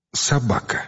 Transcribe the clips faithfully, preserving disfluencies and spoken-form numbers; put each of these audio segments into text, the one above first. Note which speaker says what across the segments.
Speaker 1: Собака.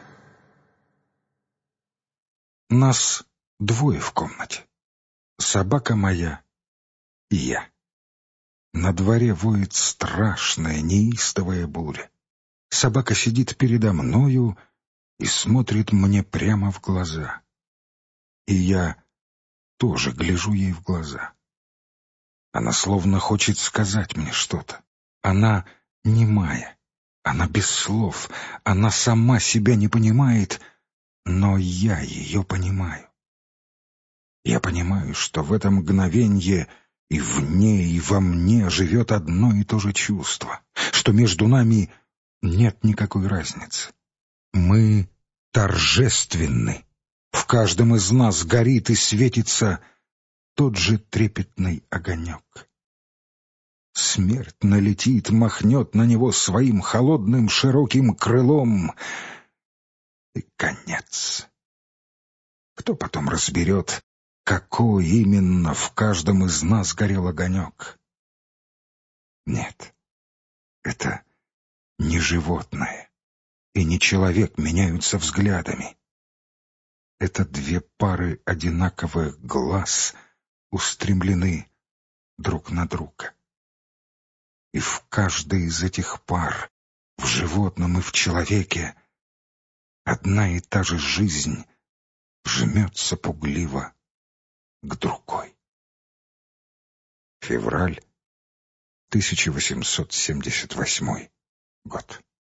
Speaker 1: Нас двое в комнате. Собака моя и я. На дворе воет страшная, неистовая буря. Собака сидит передо мною и смотрит мне прямо в глаза. И я тоже гляжу ей в глаза. Она словно хочет сказать мне что-то. Она немая, она без слов, она сама себя не понимает, но я ее понимаю. Я понимаю, что в это мгновенье и в ней, и во мне живет одно и то же чувство, что между нами нет никакой разницы. Мы торжественны. В каждом из нас горит и светится тот же трепетный огонек. Смерть налетит, махнет на него своим холодным широким крылом, и конец. Кто потом разберет, какой именно в каждом из нас горел огонек? Нет, это не животное и не человек меняются взглядами. Это две пары одинаковых глаз устремлены друг на друга. И в каждой из этих пар, в животном и в человеке, одна и та же жизнь жмется пугливо к другой. Февраль тысяча восемьсот семьдесят восьмой год.